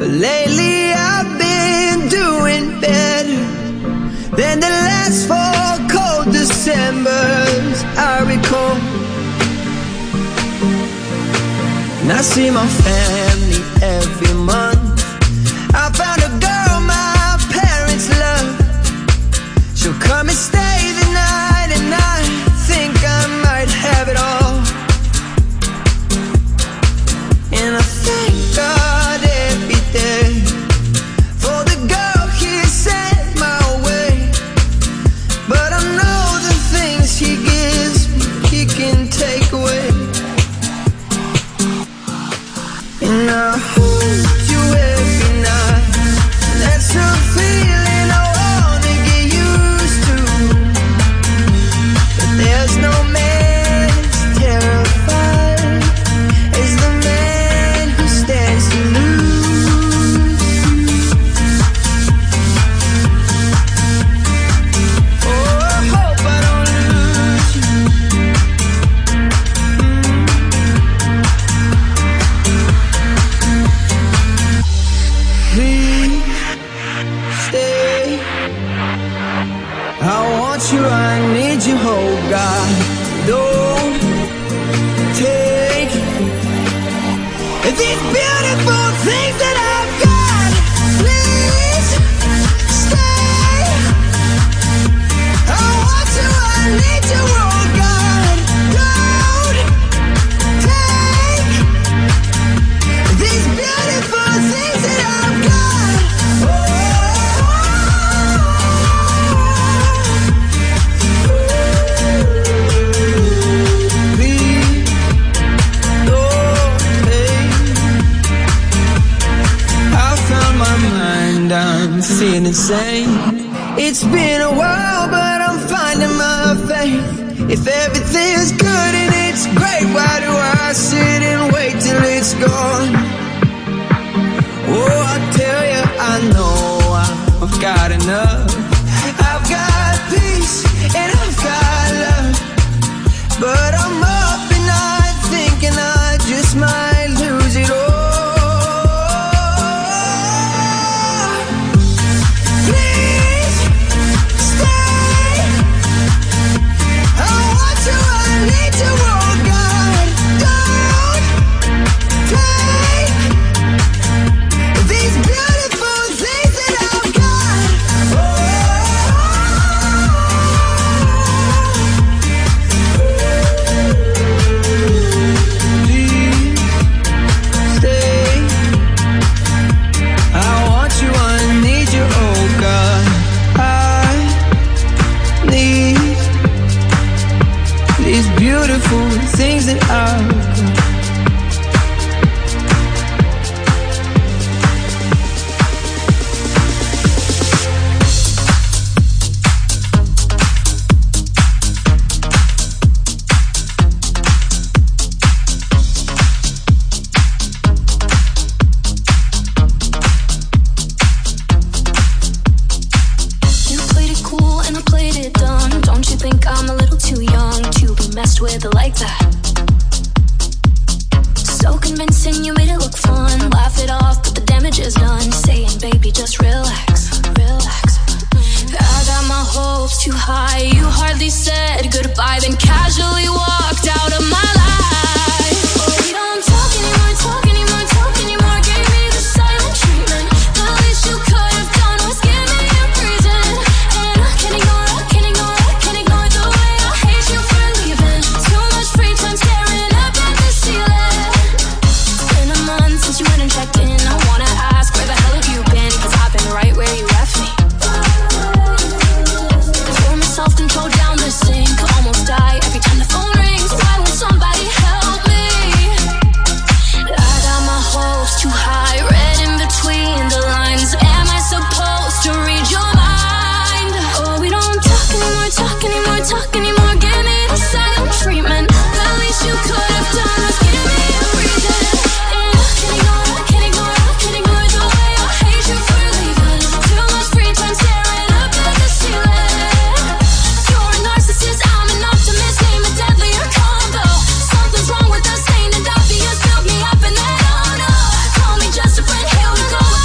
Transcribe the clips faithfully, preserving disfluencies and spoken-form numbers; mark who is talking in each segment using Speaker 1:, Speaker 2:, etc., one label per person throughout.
Speaker 1: but lately I've been doing better than the last four cold Decembers I recall. And I see my family every month. I found a girl my parents love. She'll come and stay the night, and I think I might have it all. And I thank God every day for the girl He sent my way. But I know the things He gives me, He can take away. And I hold you every night. That's a feeling I wanna get used to. But there's no man as terrified as the man who stands to lose. Oh, I hope I don't lose you. Please stay. I want you, I need you, oh God. Don't take these beautiful things that I've got. Please stay. I want you, I need you, oh God. Don't take these beautiful things that I've got. Please don't take. I found my mind, I'm feeling sane. It's been a while, but I'm finding my faith. If everything's good and it's great, why do I sit and wait till it's gone? Oh, I tell you, I know I've got enough. I've got peace and I've got love. But I'm up and night thinking I just might lose it all. Please stay. I want you, I need you, oh God. Don't take these beautiful things that I've got. Please stay. I want you, I need you, oh God. I need these beautiful things that I've got.
Speaker 2: You played it cool and I played it dumb. Don't you think I'm a little too young to be messed with like that? So convincing, you made it look fun. Laugh it off, but the damage is done. Saying, baby, just relax, relax. I got my hopes too high. You hardly said goodbye, then casually walked out of my life. Oh, we don't talk anymore, talk anymore, talk anymore. Gave me the silent treatment. The least you could have done was give me a reason. And I can't ignore, I can't ignore, I can't ignore the way I hate you for leaving. Too much free time staring up at the ceiling. It's been a month since you went and checked in. I wanna ask, where the hell have you been? Cause I've been right where you left me. Pour myself control down the sink. Almost die every time the phone rings. Why won't somebody help me? I got my hopes too high. Read in between the lines. Am I supposed to read your mind? Oh, we don't talk anymore, talk anymore, talk anymore. Give me the silent treatment. The least you could have done was give me a reason. And I can't ignore, I can't ignore, I can't ignore the way I hate you for leaving. Too much free time staring up at the ceiling. You're a narcissist, I'm an optimist. Name a deadlier combo. Something's wrong with us, ain't it obvious? Build me up and then oh no. Call me just a friend, here we go.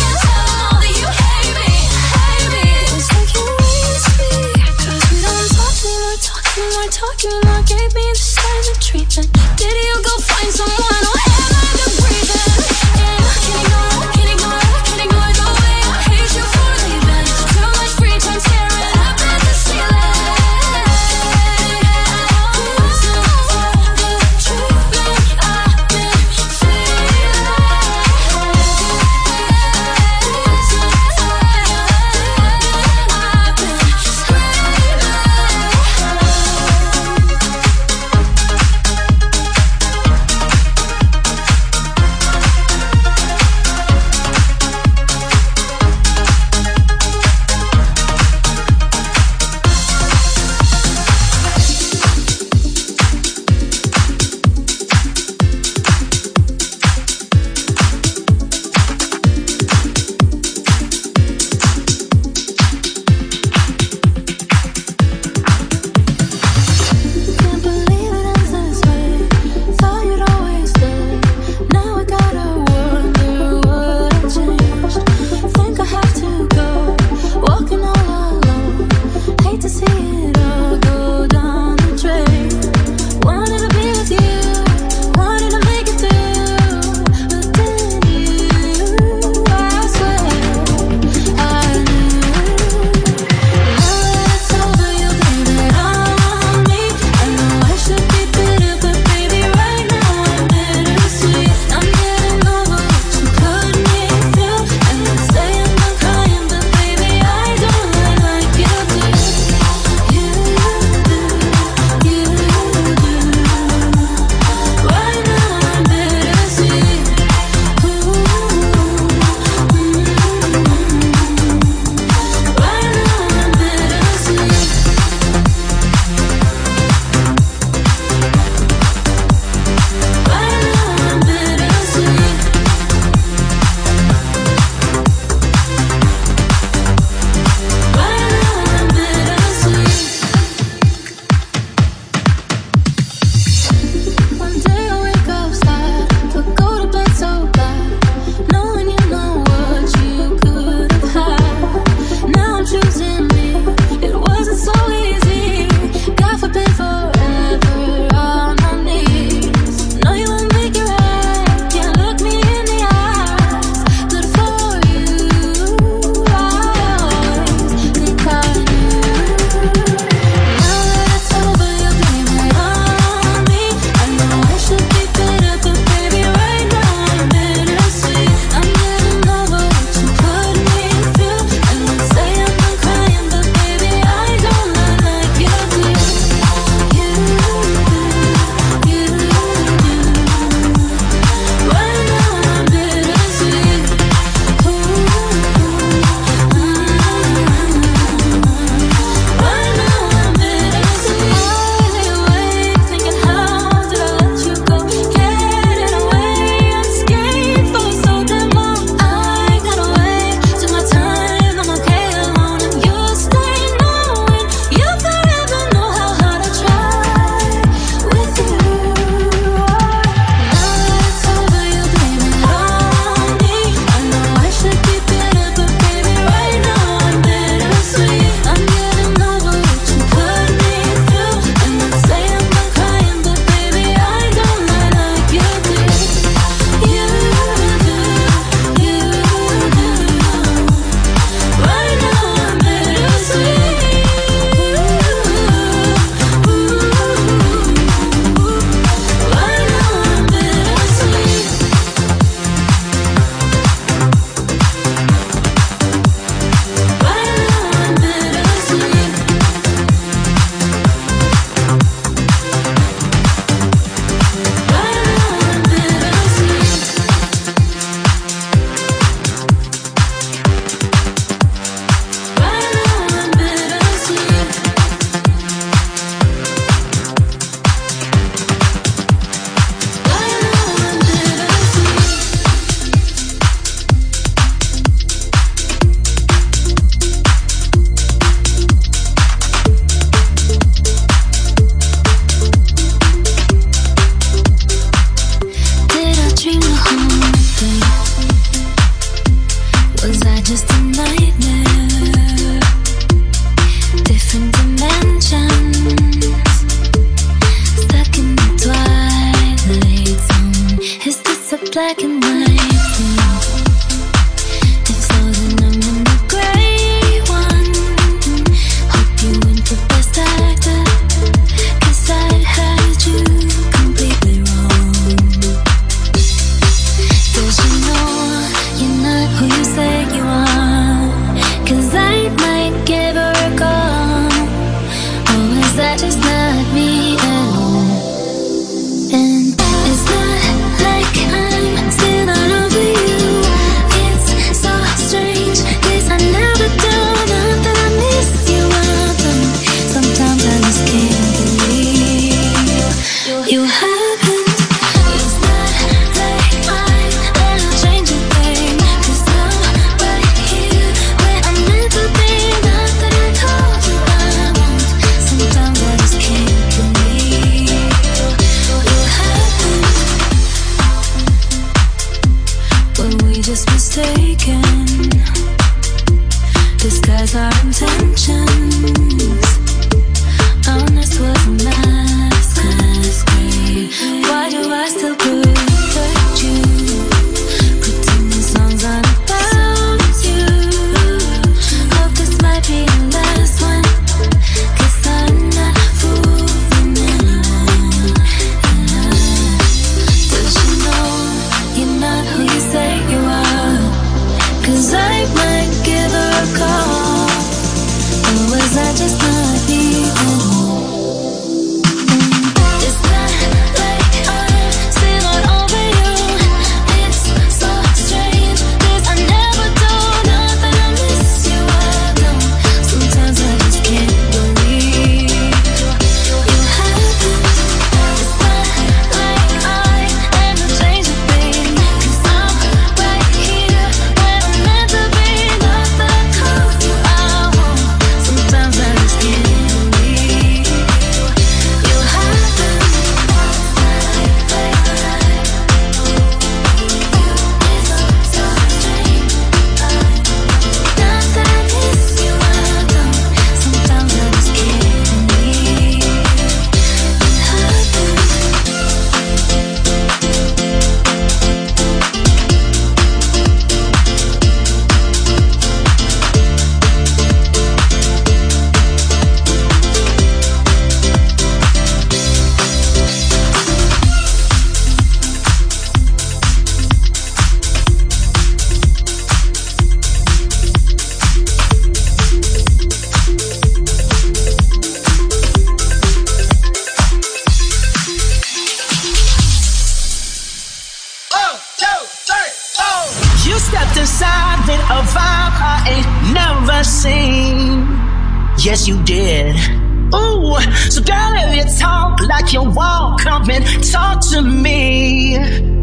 Speaker 1: Yes, you did. Ooh, so girl, if you talk like you walk, come and talk to me.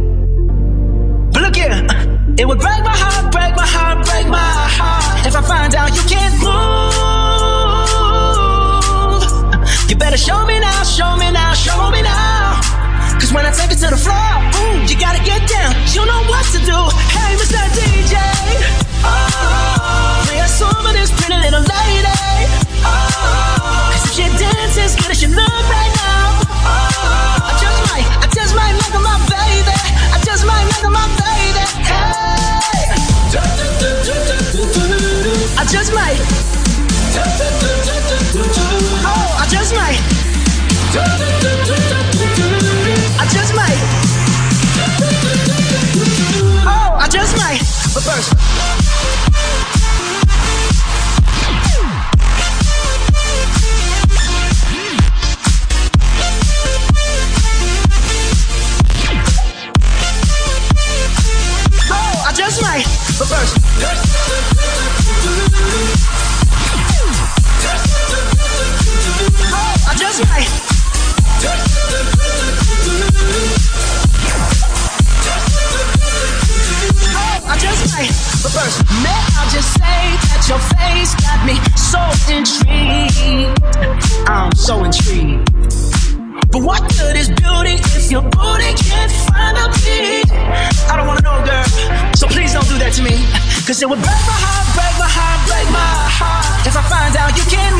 Speaker 1: But look here, it would break my heart, break my heart, break my heart if I find out you can't move. You better show me now, show me now, show me now. Cause when I take it to the floor, ooh, you gotta get down. You know what to do. Hey, Mister D J, oh, play a song for this pretty little lady. Oh, cause if she dances as good as you look right now, oh, I just might, I just might look at my baby. I just might look at my baby. Hey, I just might. Oh, I just might. I just might. Oh, I just might. But first. Oh, I just might. But first. Oh, I just might. Oh, I just might. But first, may I just say that your face got me so intrigued. I'm so intrigued.
Speaker 3: But what good is beauty if your booty can't find a beat? I don't wanna know, girl, so please don't do that to me. Cause it would break my heart, break my heart, break my heart if I find out you can't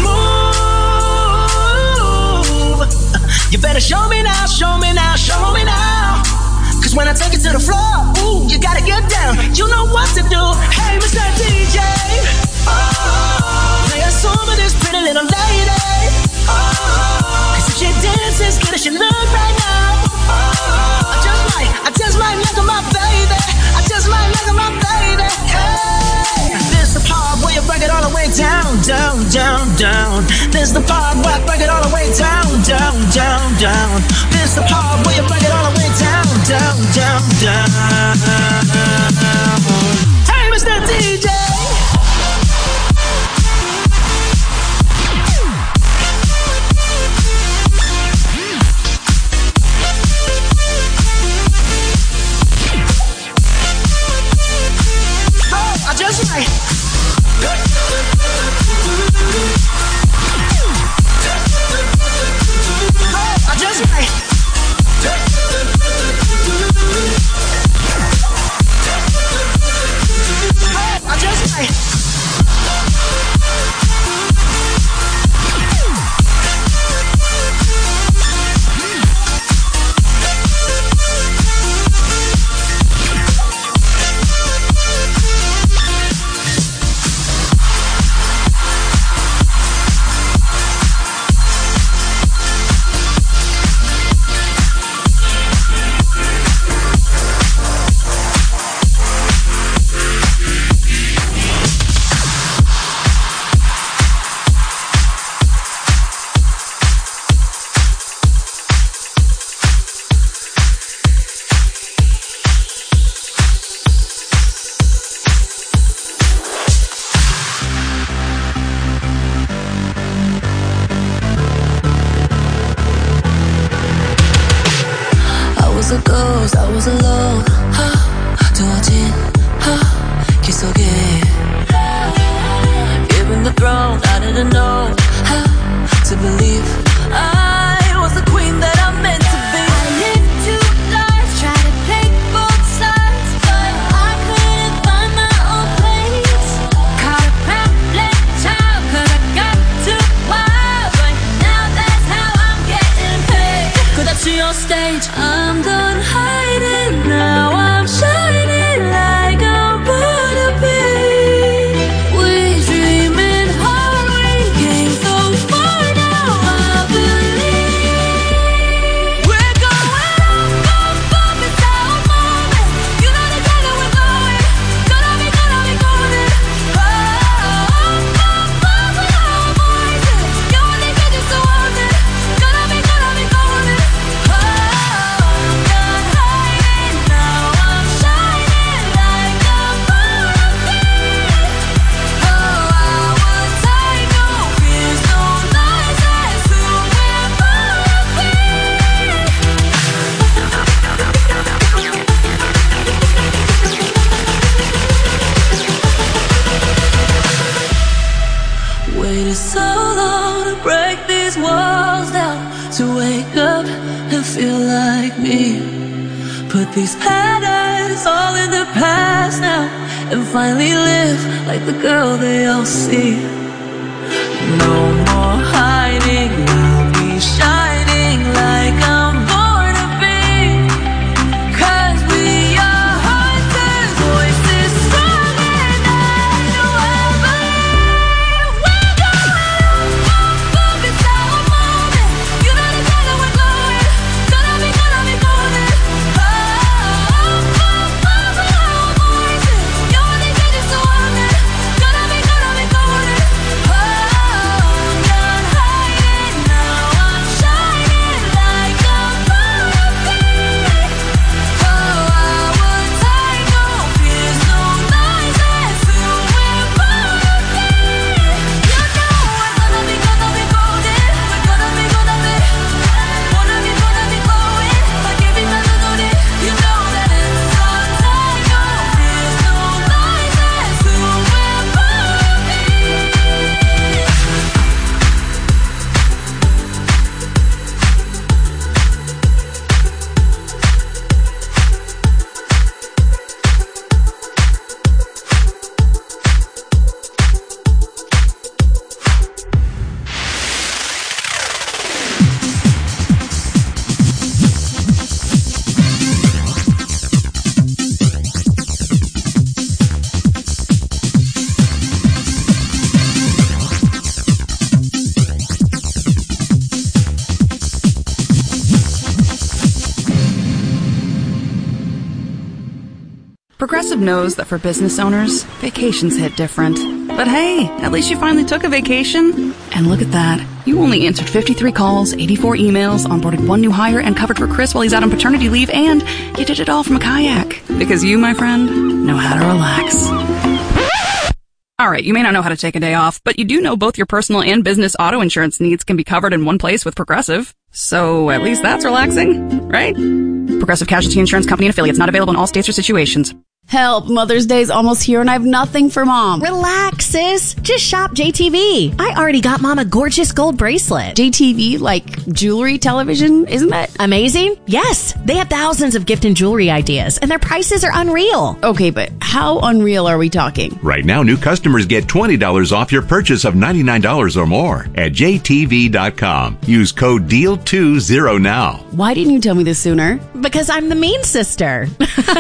Speaker 3: move. You better show me now, show me now, show me now. Cause when I take it to the floor, ooh, you gotta get down. You know what to do. Hey, Mister D J, oh, play a song with this pretty little lady. Oh, cause if she dances, good as she look right now. Oh, I just might, I just might make her my baby. I just might make her my baby. Hey, this the part where you break it all the way down, down, down, down. This the part where I break it all the way down, down, down, down. This the part where you break it all the way down, down, down, down. Hey, Mister D J. I just might. I just might. I just might.
Speaker 4: These patterns all in the past now, and finally live like the girl they all see. No more hiding, I'll be shining like I'm born to be. Cause we are hunters, voices strong enough to believe. We're going up, up, up, it's our moment. You know the time that we're glowing. Gonna be, gonna be golden. Oh,
Speaker 5: Caleb knows that for business owners, vacations hit different. But hey, at least you finally took a vacation. And look at that. You only answered fifty-three calls, eighty-four emails, onboarded one new hire, and covered for Chris while he's out on paternity leave, and you did it all from a kayak. Because you, my friend, know how to relax. Alright, you may not know how to take a day off, but you do know both your personal and business auto insurance needs can be covered in one place with Progressive. So at least that's relaxing, right? Progressive Casualty Insurance Company and Affiliates, not available in all states or situations.
Speaker 6: Help, Mother's Day's almost here and I have nothing for Mom.
Speaker 7: Relax, sis. Just shop J T V. I already got Mom a gorgeous gold bracelet.
Speaker 6: J T V, like jewelry, television, isn't that
Speaker 7: amazing? Yes. They have thousands of gift and jewelry ideas, and their prices are unreal.
Speaker 6: Okay, but how unreal are we talking?
Speaker 8: Right now, new customers get twenty dollars off your purchase of ninety-nine dollars or more at J T V dot com. Use code D E A L twenty now.
Speaker 6: Why didn't you tell me this sooner?
Speaker 7: Because I'm the mean sister.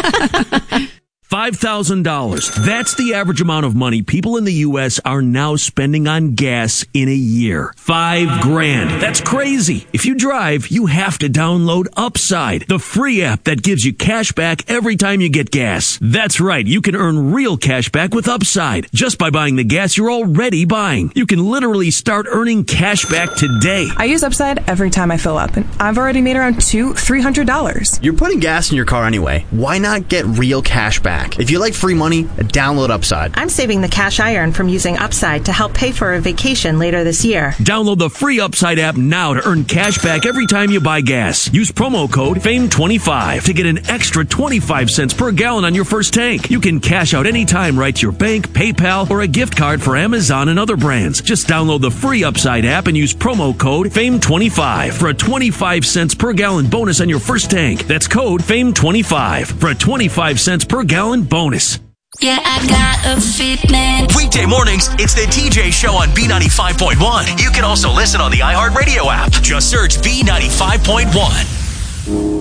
Speaker 9: five thousand dollars. That's the average amount of money people in the U S are now spending on gas in a year. Five grand. That's crazy. If you drive, you have to download Upside, the free app that gives you cash back every time you get gas. That's right. You can earn real cash back with Upside just by buying the gas you're already buying. You can literally start earning cash back today.
Speaker 10: I use Upside every time I fill up, and I've already made around two, three hundred dollars.
Speaker 11: You're putting gas in your car anyway. Why not get real cash back? If you like free money, download Upside.
Speaker 12: I'm saving the cash I earn from using Upside to help pay for a vacation later this year.
Speaker 9: Download the free Upside app now to earn cash back every time you buy gas. Use promo code Fame twenty-five to get an extra twenty-five cents per gallon on your first tank. You can cash out anytime right to your bank, PayPal, or a gift card for Amazon and other brands. Just download the free Upside app and use promo code Fame twenty-five for a twenty-five cents per gallon bonus on your first tank. That's code Fame twenty-five for a twenty-five cents per gallon bonus.
Speaker 2: Yeah, I got a fitment.
Speaker 13: Weekday mornings, it's the T J Show on B ninety-five point one. You can also listen on the iHeartRadio app. Just search B ninety-five point one.